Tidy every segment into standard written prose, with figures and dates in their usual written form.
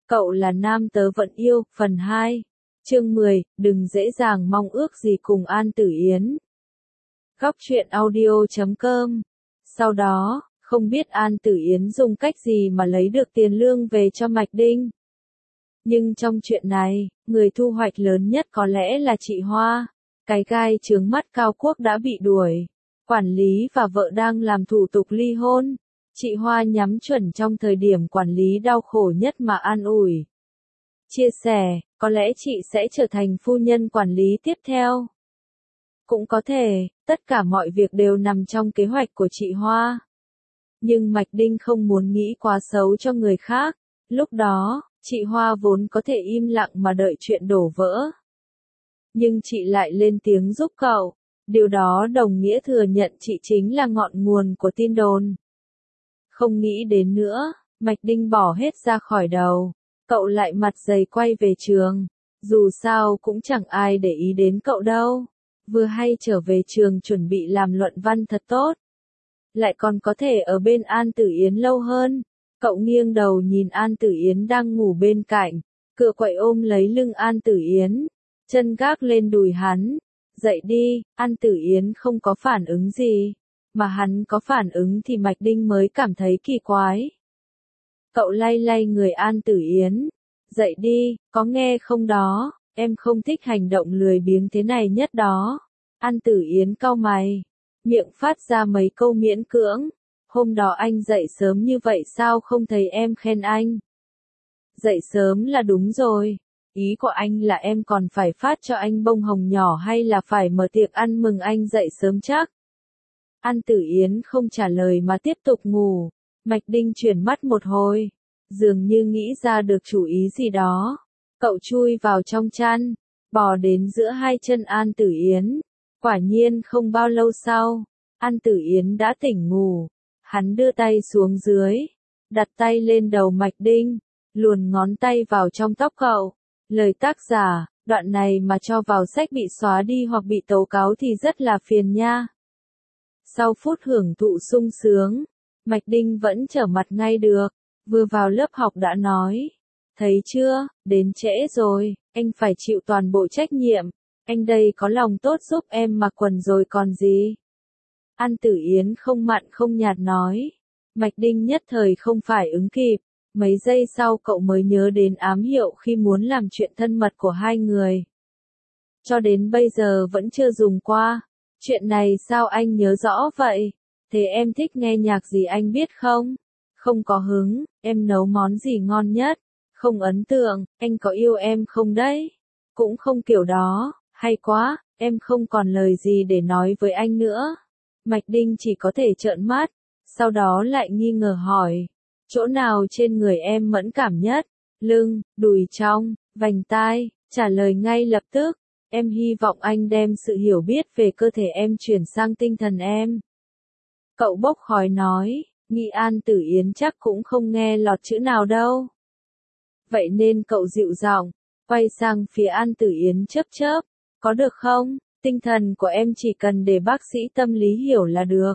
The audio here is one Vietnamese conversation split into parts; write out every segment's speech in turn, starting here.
Cậu là nam tớ vẫn yêu, phần 2. Chương 10, đừng dễ dàng mong ước gì cùng An Tử Yến. Góc truyện audio.com. Sau đó, không biết An Tử Yến dùng cách gì mà lấy được tiền lương về cho Mạch Đinh. Nhưng trong chuyện này, người thu hoạch lớn nhất có lẽ là chị Hoa. Cái gai chướng mắt Cao Quốc đã bị đuổi. Quản lý và vợ đang làm thủ tục ly hôn. Chị Hoa nhắm chuẩn trong thời điểm quản lý đau khổ nhất mà an ủi. Chia sẻ, có lẽ chị sẽ trở thành phu nhân quản lý tiếp theo. Cũng có thể, tất cả mọi việc đều nằm trong kế hoạch của chị Hoa. Nhưng Mạch Đinh không muốn nghĩ quá xấu cho người khác. Lúc đó, chị Hoa vốn có thể im lặng mà đợi chuyện đổ vỡ. Nhưng chị lại lên tiếng giúp cậu. Điều đó đồng nghĩa thừa nhận chị chính là ngọn nguồn của tin đồn. Không nghĩ đến nữa, Mạch Đinh bỏ hết ra khỏi đầu. Cậu lại mặt dày quay về trường. Dù sao cũng chẳng ai để ý đến cậu đâu. Vừa hay trở về trường chuẩn bị làm luận văn thật tốt. Lại còn có thể ở bên An Tử Yến lâu hơn. Cậu nghiêng đầu nhìn An Tử Yến đang ngủ bên cạnh. Cựa quậy ôm lấy lưng An Tử Yến. Chân gác lên đùi hắn. Dậy đi, An Tử Yến không có phản ứng gì. Mà hắn có phản ứng thì Mạch Đinh mới cảm thấy kỳ quái. Cậu lay lay người An Tử Yến. Dậy đi, có nghe không đó, em không thích hành động lười biếng thế này nhất đó. An Tử Yến cau mày. Miệng phát ra mấy câu miễn cưỡng. Hôm đó anh dậy sớm như vậy sao không thấy em khen anh? Dậy sớm là đúng rồi. Ý của anh là em còn phải phát cho anh bông hồng nhỏ hay là phải mở tiệc ăn mừng anh dậy sớm chắc? An Tử Yến không trả lời mà tiếp tục ngủ. Mạch Đinh chuyển mắt một hồi. Dường như nghĩ ra được chủ ý gì đó. Cậu chui vào trong chăn. Bò đến giữa hai chân An Tử Yến. Quả nhiên không bao lâu sau. An Tử Yến đã tỉnh ngủ. Hắn đưa tay xuống dưới. Đặt tay lên đầu Mạch Đinh. Luồn ngón tay vào trong tóc cậu. Lời tác giả, đoạn này mà cho vào sách bị xóa đi hoặc bị tố cáo thì rất là phiền nha. Sau phút hưởng thụ sung sướng, Mạch Đinh vẫn trở mặt ngay được, vừa vào lớp học đã nói. Thấy chưa, đến trễ rồi, anh phải chịu toàn bộ trách nhiệm, anh đây có lòng tốt giúp em mặc quần rồi còn gì. An Tử Yến không mặn không nhạt nói. Mạch Đinh nhất thời không phải ứng kịp. Mấy giây sau cậu mới nhớ đến ám hiệu khi muốn làm chuyện thân mật của hai người. Cho đến bây giờ vẫn chưa dùng qua. Chuyện này sao anh nhớ rõ vậy? Thế em thích nghe nhạc gì anh biết không? Không có hứng, em nấu món gì ngon nhất? Không ấn tượng, anh có yêu em không đấy? Cũng không kiểu đó, hay quá, em không còn lời gì để nói với anh nữa. Mạch Đinh chỉ có thể trợn mắt, sau đó lại nghi ngờ hỏi. Chỗ nào trên người em mẫn cảm nhất? Lưng, đùi trong, vành tai, trả lời ngay lập tức. Em hy vọng anh đem sự hiểu biết về cơ thể em chuyển sang tinh thần em. Cậu bốc khói nói, nghĩ An Tử Yến chắc cũng không nghe lọt chữ nào đâu. Vậy nên cậu dịu giọng, quay sang phía An Tử Yến chớp chớp. Có được không? Tinh thần của em chỉ cần để bác sĩ tâm lý hiểu là được.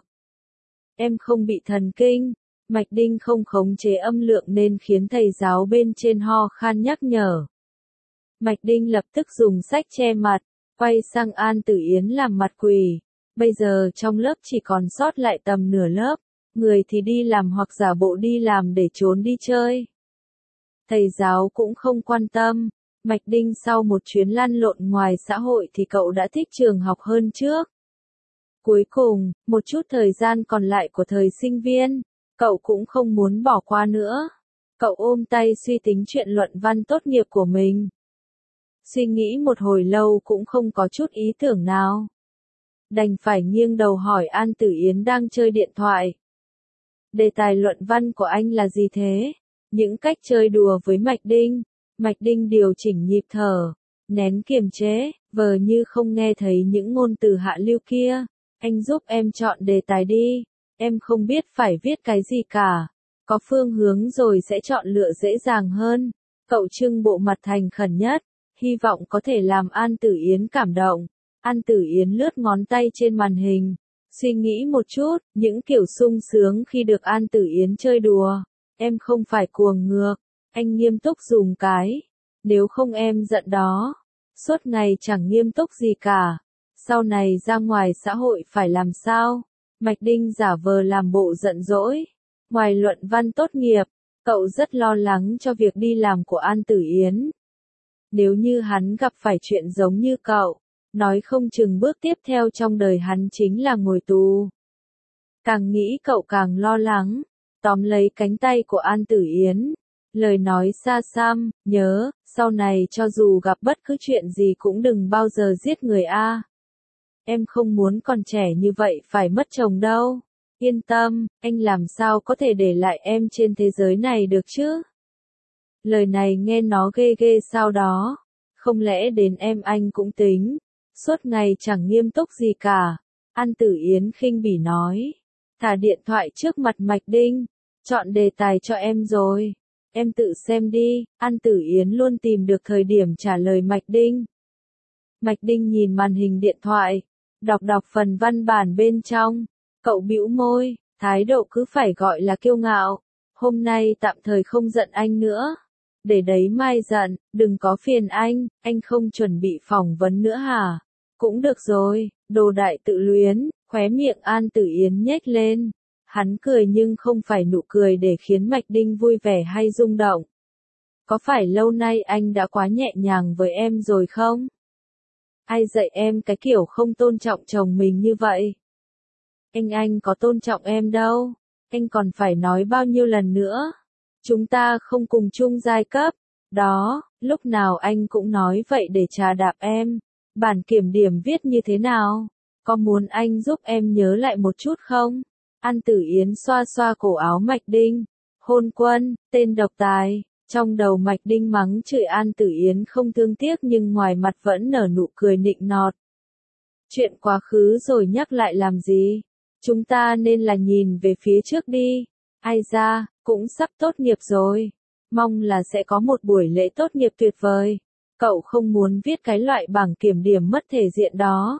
Em không bị thần kinh. Mạch Đinh không khống chế âm lượng nên khiến thầy giáo bên trên ho khan nhắc nhở. Mạch Đinh lập tức dùng sách che mặt, quay sang An Tử Yến làm mặt quỳ. Bây giờ trong lớp chỉ còn sót lại tầm nửa lớp, người thì đi làm hoặc giả bộ đi làm để trốn đi chơi. Thầy giáo cũng không quan tâm. Mạch Đinh sau một chuyến lăn lộn ngoài xã hội thì cậu đã thích trường học hơn trước. Cuối cùng, một chút thời gian còn lại của thời sinh viên. Cậu cũng không muốn bỏ qua nữa. Cậu ôm tay suy tính chuyện luận văn tốt nghiệp của mình. Suy nghĩ một hồi lâu cũng không có chút ý tưởng nào. Đành phải nghiêng đầu hỏi An Tử Yến đang chơi điện thoại. Đề tài luận văn của anh là gì thế? Những cách chơi đùa với Mạch Đinh. Mạch Đinh điều chỉnh nhịp thở. Nén kiềm chế, vờ như không nghe thấy những ngôn từ hạ lưu kia. Anh giúp em chọn đề tài đi. Em không biết phải viết cái gì cả. Có phương hướng rồi sẽ chọn lựa dễ dàng hơn. Cậu trưng bộ mặt thành khẩn nhất. Hy vọng có thể làm An Tử Yến cảm động. An Tử Yến lướt ngón tay trên màn hình. Suy nghĩ một chút, những kiểu sung sướng khi được An Tử Yến chơi đùa. Em không phải cuồng ngược. Anh nghiêm túc dùng cái. Nếu không em giận đó. Suốt ngày chẳng nghiêm túc gì cả. Sau này ra ngoài xã hội phải làm sao? Mạch Đinh giả vờ làm bộ giận dỗi. Ngoài luận văn tốt nghiệp, cậu rất lo lắng cho việc đi làm của An Tử Yến. Nếu như hắn gặp phải chuyện giống như cậu, nói không chừng bước tiếp theo trong đời hắn chính là ngồi tù. Càng nghĩ cậu càng lo lắng, tóm lấy cánh tay của An Tử Yến. Lời nói xa xăm, nhớ, sau này cho dù gặp bất cứ chuyện gì cũng đừng bao giờ giết người a. Em không muốn còn trẻ như vậy phải mất chồng đâu. Yên tâm, anh làm sao có thể để lại em trên thế giới này được chứ? Lời này nghe nó ghê ghê sao đó. Không lẽ đến em anh cũng tính. Suốt ngày chẳng nghiêm túc gì cả. An Tử Yến khinh bỉ nói. Thả điện thoại trước mặt Mạch Đinh. Chọn đề tài cho em rồi. Em tự xem đi. An Tử Yến luôn tìm được thời điểm trả lời Mạch Đinh. Mạch Đinh nhìn màn hình điện thoại. Đọc phần văn bản bên trong. Cậu bĩu môi. Thái độ cứ phải gọi là kiêu ngạo. Hôm nay tạm thời không giận anh nữa. Để đấy mai giận, đừng có phiền anh không chuẩn bị phỏng vấn nữa hả? Cũng được rồi, đồ đại tự luyến, khóe miệng An Tử Yến nhếch lên. Hắn cười nhưng không phải nụ cười để khiến Mạch Đinh vui vẻ hay rung động. Có phải lâu nay anh đã quá nhẹ nhàng với em rồi không? Ai dạy em cái kiểu không tôn trọng chồng mình như vậy? Anh có tôn trọng em đâu, anh còn phải nói bao nhiêu lần nữa? Chúng ta không cùng chung giai cấp. Đó, lúc nào anh cũng nói vậy để trà đạp em. Bản kiểm điểm viết như thế nào? Có muốn anh giúp em nhớ lại một chút không? An Tử Yến xoa xoa cổ áo Mạch Đinh. Hôn quân, tên độc tài. Trong đầu Mạch Đinh mắng chửi An Tử Yến không thương tiếc nhưng ngoài mặt vẫn nở nụ cười nịnh nọt. Chuyện quá khứ rồi nhắc lại làm gì? Chúng ta nên là nhìn về phía trước đi. Ai ra, cũng sắp tốt nghiệp rồi. Mong là sẽ có một buổi lễ tốt nghiệp tuyệt vời. Cậu không muốn viết cái loại bảng kiểm điểm mất thể diện đó.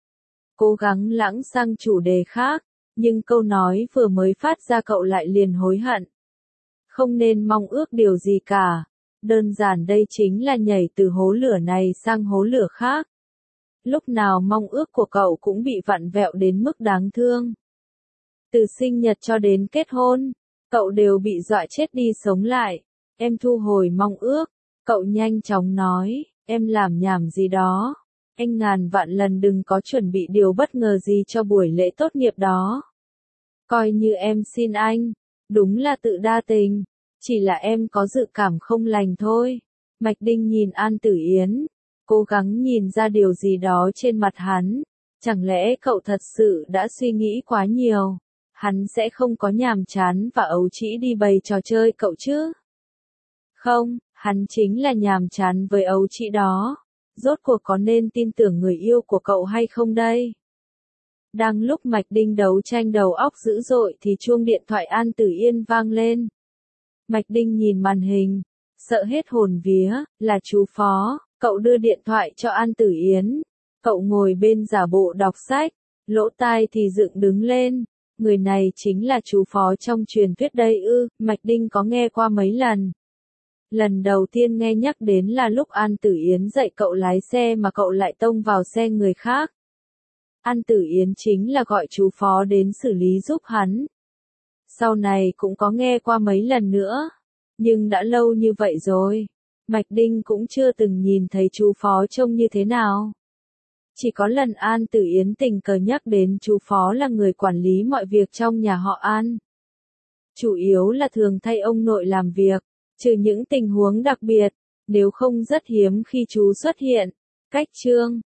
Cố gắng lãng sang chủ đề khác, nhưng câu nói vừa mới phát ra cậu lại liền hối hận. Không nên mong ước điều gì cả. Đơn giản đây chính là nhảy từ hố lửa này sang hố lửa khác. Lúc nào mong ước của cậu cũng bị vặn vẹo đến mức đáng thương. Từ sinh nhật cho đến kết hôn, cậu đều bị dọa chết đi sống lại. Em thu hồi mong ước. Cậu nhanh chóng nói, em làm nhảm gì đó. Anh ngàn vạn lần đừng có chuẩn bị điều bất ngờ gì cho buổi lễ tốt nghiệp đó. Coi như em xin anh. Đúng là tự đa tình. Chỉ là em có dự cảm không lành thôi. Mạch Đinh nhìn An Tử Yến. Cố gắng nhìn ra điều gì đó trên mặt hắn. Chẳng lẽ cậu thật sự đã suy nghĩ quá nhiều? Hắn sẽ không có nhàm chán và ấu trĩ đi bày trò chơi cậu chứ? Không, hắn chính là nhàm chán với ấu trĩ đó. Rốt cuộc có nên tin tưởng người yêu của cậu hay không đây? Đang lúc Mạch Đinh đấu tranh đầu óc dữ dội thì chuông điện thoại An Tử Yên vang lên. Mạch Đinh nhìn màn hình, sợ hết hồn vía, là chú Phó. Cậu đưa điện thoại cho An Tử Yến. Cậu ngồi bên giả bộ đọc sách, lỗ tai thì dựng đứng lên. Người này chính là chú Phó trong truyền thuyết đây ư? Mạch Đinh có nghe qua mấy lần. Lần đầu tiên nghe nhắc đến là lúc An Tử Yến dạy cậu lái xe mà cậu lại tông vào xe người khác. An Tử Yến chính là gọi chú Phó đến xử lý giúp hắn. Sau này cũng có nghe qua mấy lần nữa. Nhưng đã lâu như vậy rồi. Mạch Đinh cũng chưa từng nhìn thấy chú Phó trông như thế nào. Chỉ có lần An Tử Yến tình cờ nhắc đến chú Phó là người quản lý mọi việc trong nhà họ An. Chủ yếu là thường thay ông nội làm việc, trừ những tình huống đặc biệt, nếu không rất hiếm khi chú xuất hiện. Cách chương